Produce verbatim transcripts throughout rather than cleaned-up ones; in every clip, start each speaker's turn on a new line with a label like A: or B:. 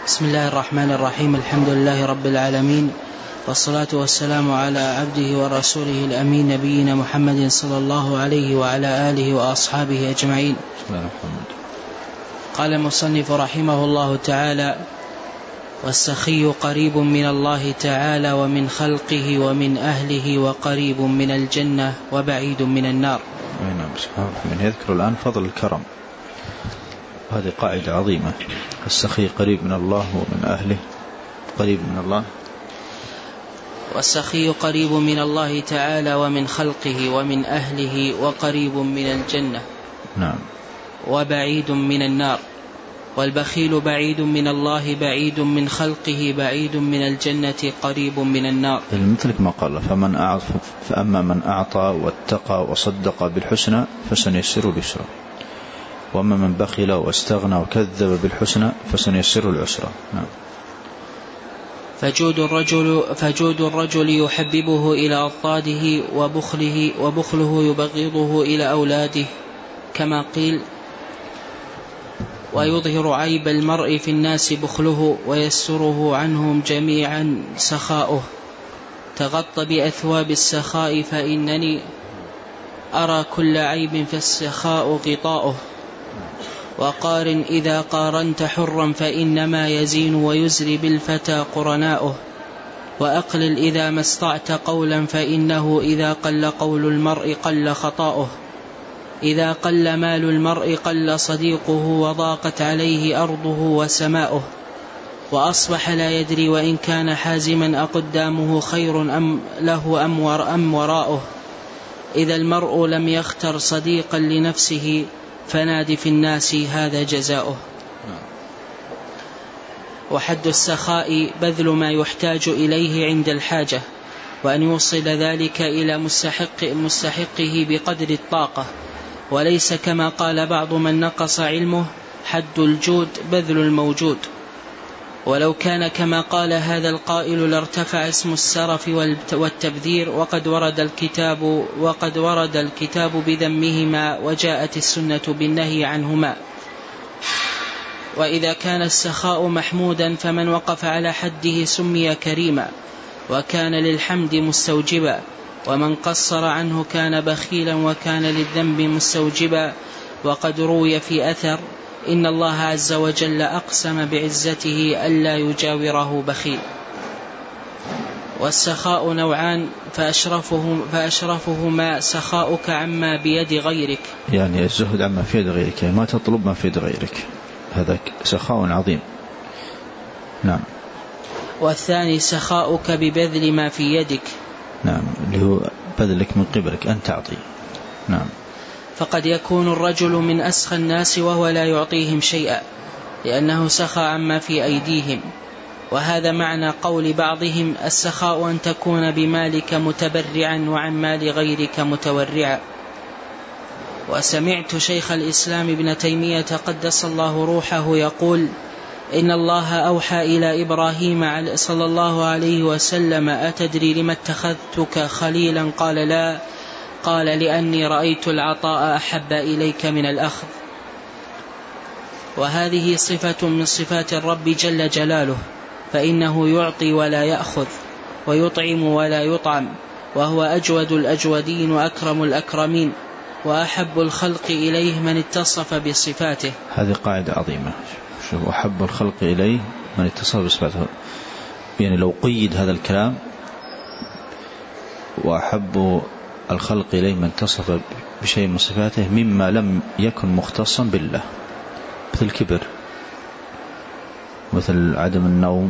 A: بسم الله الرحمن الرحيم. الحمد لله رب العالمين، والصلاة والسلام على عبده ورسوله الأمين نبينا محمد صلى الله عليه وعلى آله وأصحابه أجمعين. قال المصنف رحمه الله تعالى: والسخي قريب من الله تعالى ومن خلقه ومن أهله وقريب من الجنة وبعيد من النار.
B: من يذكر الآن فضل الكرم، هذه قاعدة عظيمة. السخي قريب من الله ومن أهله قريب من الله.
A: والسخي قريب من الله تعالى ومن خلقه ومن أهله وقريب من الجنة
B: نعم
A: وبعيد من النار. والبخيل بعيد من الله بعيد من خلقه بعيد من الجنة قريب من النار.
B: مثلك ما قال: فمن أعطى فأما من أعطى واتقى وصدق بالحسنى فسنيسره اليسرى، وأما من بخل واستغنى وكذب بالحسنى فسنيسره العسرى. نعم.
A: فجود الرجل فجود الرجل يحببه إلى أضداده وبخله وبخله يبغضه إلى أولاده، كما قيل: ويظهر عيب المرء في الناس بخله ويستره عنهم جميعا سخاؤه. تغط بأثواب السخاء فإنني أرى كل عيب فالسخاء غطاؤه. وقارن إذا قارنت حرا فإنما يزين ويزري بالفتى قرناؤه. وأقلل إذا ما استطعت قولا فإنه إذا قل قول المرء قل خطاؤه. إذا قل مال المرء قل صديقه وضاقت عليه أرضه وسماؤه. وأصبح لا يدري وإن كان حازما أقدامه خير أم له أم, ور أم وراؤه. إذا المرء لم يختر صديقا لنفسه فنادي في الناس هذا جزاؤه. وحد السخاء بذل ما يحتاج إليه عند الحاجة، وأن يوصل ذلك إلى مستحق مستحقه بقدر الطاقة، وليس كما قال بعض من نقص علمه: حد الجود بذل الموجود. ولو كان كما قال هذا القائل لارتفع اسم السرف والتبذير، وقد ورد الكتاب وقد ورد الكتاب بذمهما وجاءت السنة بالنهي عنهما. وإذا كان السخاء محمودا فمن وقف على حده سمي كريما وكان للحمد مستوجبا، ومن قصر عنه كان بخيلا وكان للذنب مستوجبا. وقد روي في أثر: إن الله عز وجل أقسم بعزته ألا يجاوره بخيل. والسخاء نوعان، فأشرفهم فأشرفهما سخاؤك عما بيد غيرك،
B: يعني الزهد عما في يد غيرك، ما تطلب ما في يد غيرك، هذا سخاء عظيم. نعم.
A: والثاني سخاؤك ببذل ما في يدك،
B: نعم، اللي هو بذلك من قبلك أن تعطي. نعم.
A: فقد يكون الرجل من أسخى الناس وهو لا يعطيهم شيئا لأنه سخى عما في أيديهم، وهذا معنى قول بعضهم: السخاء أن تكون بمالك متبرعا وعن مال غيرك متورعا. وسمعت شيخ الإسلام ابن تيمية قدس الله روحه يقول: إن الله أوحى إلى إبراهيم صلى الله عليه وسلم: أتدري لما اتخذتك خليلا؟ قال: لا. قال: لأني رأيت العطاء أحب إليك من الأخذ. وهذه صفة من صفات الرب جل جلاله، فإنه يعطي ولا يأخذ، ويطعم ولا يطعم، وهو أجود الأجودين وأكرم الأكرمين، وأحب الخلق إليه من اتصف بصفاته.
B: هذه قاعدة عظيمة. شوف، أحب الخلق إليه من اتصف بصفاته، يعني لو قيد هذا الكلام: وأحب الخلق إليه من اتصف بشيء من صفاته مما لم يكن مختصا بالله، مثل الكبر، مثل عدم النوم.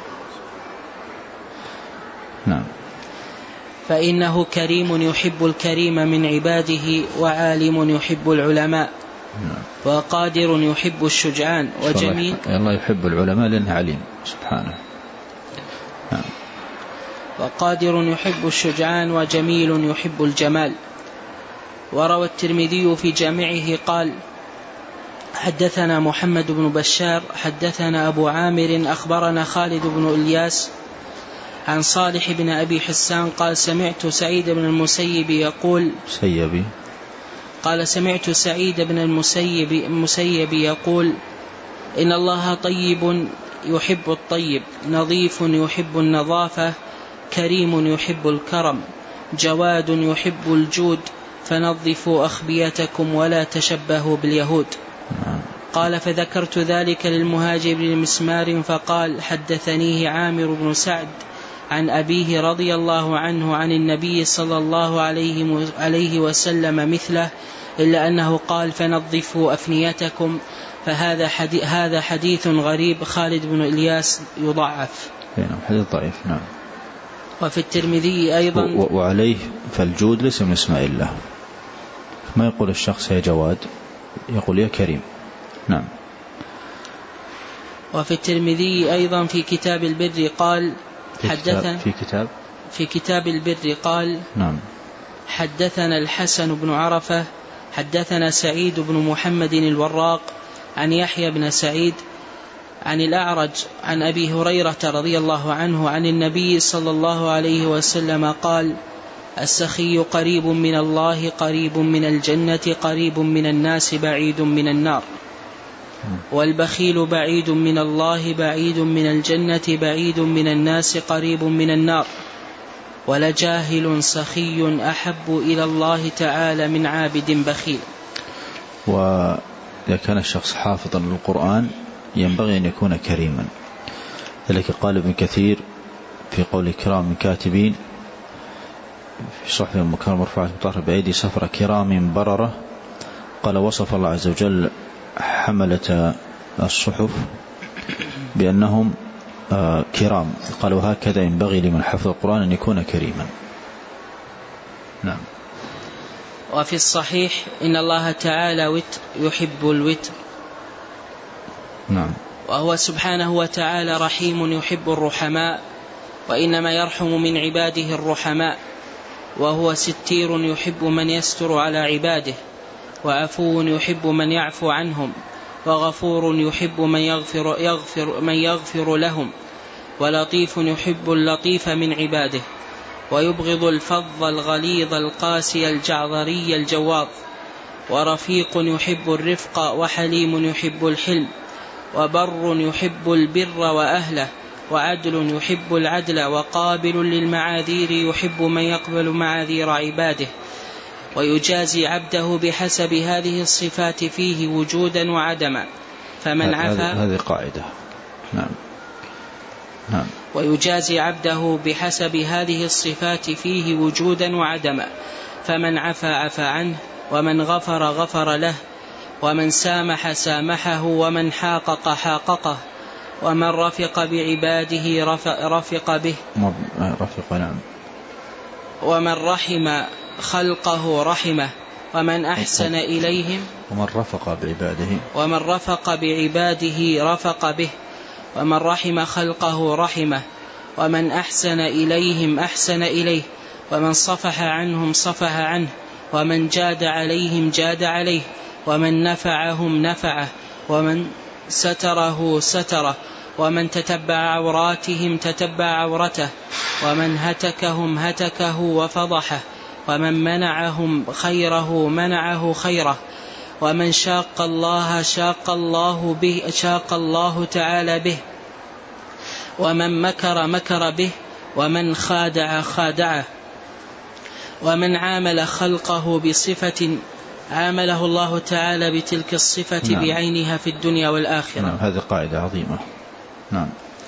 B: نعم.
A: فإنه كريم يحب الكريم من عباده، وعالم يحب العلماء، نعم، وقادر يحب الشجعان، وجميل.
B: الله يحب العلماء لأنه عليم سبحانه. نعم.
A: وقادر يحب الشجعان، وجميل يحب الجمال. وروى الترمذي في جامعه قال: حدثنا محمد بن بشار حدثنا أبو عامر أخبرنا خالد بن إلياس عن صالح بن أبي حسان قال: سمعت سعيد بن المسيب يقول
B: سيبي
A: قال سمعت سعيد بن المسيب, المسيب يقول: إن الله طيب يحب الطيب، نظيف يحب النظافة، كريم يحب الكرم، جواد يحب الجود، فنظفوا أخبيتكم ولا تشبهوا باليهود. قال فذكرت ذلك للمهاجر بن مسمار فقال حدثنيه عامر بن سعد عن أبيه رضي الله عنه عن النبي صلى الله عليه وسلم مثله، إلا أنه قال فنظفوا أفنيتكم، فهذا حديث, هذا حديث غريب. خالد بن إلياس يضعف.
B: نعم حديث ضعيف. نعم.
A: وفي الترمذي أيضا
B: وعليه فالجود ليس من اسماء الله، ما يقول الشخص يا جواد، يقول يا كريم. نعم.
A: وفي الترمذي أيضا في كتاب البر قال حدثنا
B: في كتاب
A: في كتاب البر قال
B: نعم
A: حدثنا الحسن بن عرفة حدثنا سعيد بن محمد الوراق عن يحيى بن سعيد عن الأعرج عن أبي هريرة رضي الله عنه عن النبي صلى الله عليه وسلم قال السخي قريب من الله، قريب من الجنة، قريب من الناس، بعيد من النار. والبخيل بعيد من الله، بعيد من الجنة، بعيد من الناس، قريب من النار. ولجاهل سخي أحب إلى الله تعالى من عابد بخيل.
B: وإذا كان الشخص حافظا للقرآن ينبغي أن يكون كريما. ذلك قال ابن كثير في قول كرام كاتبين في صحف المكرم مرفوعة مطهرة بأيدي سفرة كرام بررة، قال وصف الله عز وجل حملة الصحف بأنهم كرام، قال وهكذا ينبغي لمن حفظ القرآن أن يكون كريما. نعم.
A: وفي الصحيح إن الله تعالى وتر يحب الوتر.
B: نعم.
A: وهو سبحانه وتعالى رحيم يحب الرحماء، وإنما يرحم من عباده الرحماء. وهو ستير يحب من يستر على عباده، وعفو يحب من يعفو عنهم، وغفور يحب من يغفر, يغفر, من يغفر لهم، ولطيف يحب اللطيف من عباده، ويبغض الفظ الغليظ القاسي الجعذري الجواظ. ورفيق يحب الرفق، وحليم يحب الحلم، وبر يحب البر وأهله، وعدل يحب العدل، وقابل للمعاذير يحب من يقبل معاذير عباده، ويجازي عبده بحسب هذه الصفات فيه وجودا وعدما. فمن عفا
B: هذه قاعدة. نعم. نعم.
A: ويجازي عبده بحسب هذه الصفات فيه وجودا وعدما. فمن عفا عفا عنه، ومن غفر غفر له، ومن سامح سامحه، ومن حاقق حاققه، ومن رفق بعباده رفق, رفق به
B: رفق. نعم.
A: ومن رحم خلقه رحمه، ومن أحسن إليهم
B: ومن رفق بعباده
A: ومن رفق بعباده رفق به، ومن رحم خلقه رحمه، ومن أحسن إليهم أحسن إليه، ومن صفح عنهم صفح عنه، ومن جاد عليهم جاد عليه، ومن نفعهم نفعه، ومن ستره ستره، ومن تتبع عوراتهم تتبع عورته، ومن هتكهم هتكه وفضحه، ومن منعهم خيره منعه خيره، ومن شاق الله شاق الله به شاق الله تعالى به، ومن مكر مكر به، ومن خادع خادعه، ومن عامل خلقه بصفة عامله الله تعالى بتلك الصفة. نعم. بعينها في الدنيا والآخرة.
B: نعم. هذه قاعدة عظيمة. نعم.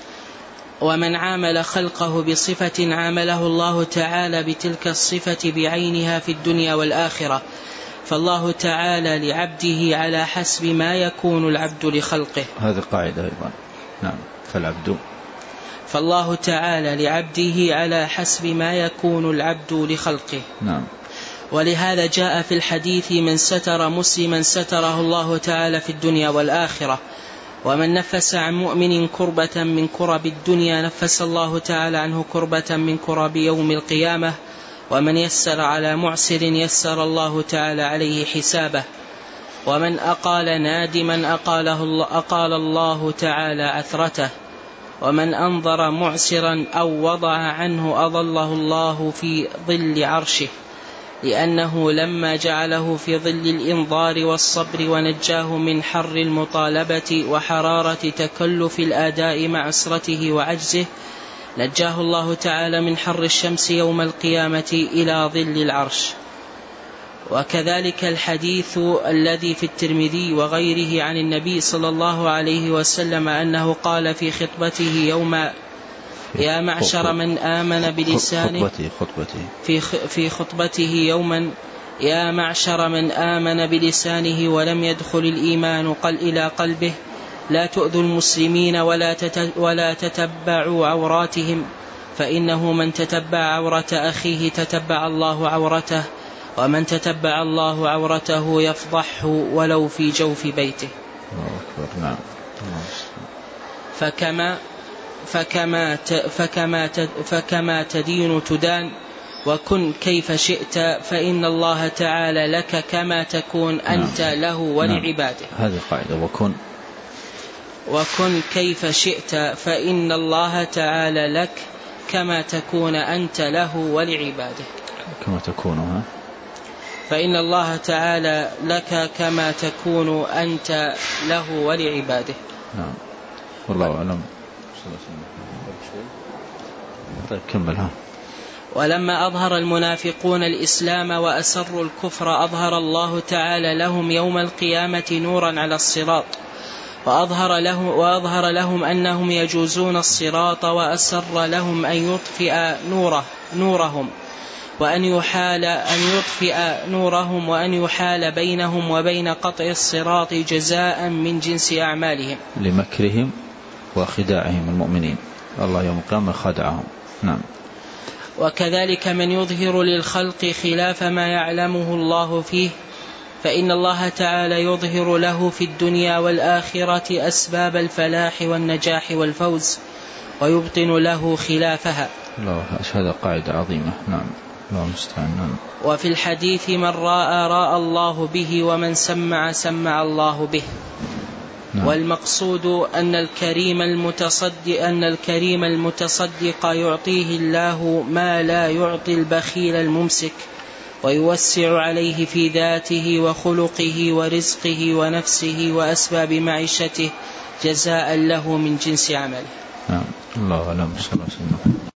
A: ومن عامل خلقه بصفة عامله الله تعالى بتلك الصفة بعينها في الدنيا والآخرة. فالله تعالى لعبده على حسب ما يكون العبد لخلقه.
B: هذه قاعدة أيضا. نعم. فالعبد
A: فالله تعالى لعبده على حسب ما يكون العبد لخلقه.
B: نعم.
A: ولهذا جاء في الحديث من ستر مسلما ستره الله تعالى في الدنيا والآخرة، ومن نفس عن مؤمن كربة من كرب الدنيا نفس الله تعالى عنه كربة من كرب يوم القيامة، ومن يسر على معسر يسر الله تعالى عليه حسابه، ومن أقال نادما أقاله الله, أقال الله تعالى عثرته، ومن أنظر معسرا أو وضع عنه أظله الله في ظل عرشه، لأنه لما جعله في ظل الإنظار والصبر ونجاه من حر المطالبة وحرارة تكلف الآداء مع عسرته وعجزه، نجاه الله تعالى من حر الشمس يوم القيامة إلى ظل العرش. وكذلك الحديث الذي في الترمذي وغيره عن النبي صلى الله عليه وسلم أنه قال في خطبته يوم يا معشر من آمن بلسانه في في خطبته يوما يا معشر من آمن بلسانه ولم يدخل الإيمان قل إلى قلبه لا تؤذوا المسلمين ولا ولا تتبعوا عوراتهم، فإنه من تتبع عورة أخيه تتبع الله عورته، ومن تتبع الله عورته يفضحه ولو في جوف بيته.
B: نعم.
A: فكما فكما فكما فكما تدين تدان، وكن كيف شئت، فإن الله تعالى لك كما تكون أنت له ولعباده.
B: هذه قاعدة. وكن
A: وكن كيف شئت فإن الله تعالى لك كما تكون أنت له ولعباده.
B: كما تكون ها
A: فإن الله تعالى لك كما تكون أنت له ولعباده.
B: نعم. والله أعلم. طيب كملها.
A: ولما أظهر المنافقون الإسلام وأسروا الكفر أظهر الله تعالى لهم يوم القيامة نورا على الصراط، وأظهر لهم, وأظهر لهم أنهم يجوزون الصراط، وأسر لهم أن يطفئ نوره نورهم وأن يحال أن يطفئ نورهم وأن يحال بينهم وبين قطع الصراط جزاء من جنس أعمالهم
B: لمكرهم وخداعهم المؤمنين. الله يوم القيامة خدعهم. نعم.
A: وكذلك من يظهر للخلق خلاف ما يعلمه الله فيه، فإن الله تعالى يظهر له في الدنيا والآخرة أسباب الفلاح والنجاح والفوز، ويبطن له خلافها.
B: الله، هذا قاعدة عظيمة. نعم. الله المستعان.
A: وفي الحديث من راى راى الله به، ومن سمع سمع الله به. نعم. والمقصود أن الكريم المتصدق أن الكريم المتصدق يعطيه الله ما لا يعطي البخيل الممسك، ويوسع عليه في ذاته وخلقه ورزقه ونفسه وأسباب معيشته جزاء له من جنس عمله.
B: نعم. الله أعلم. صلى الله عليه وسلم.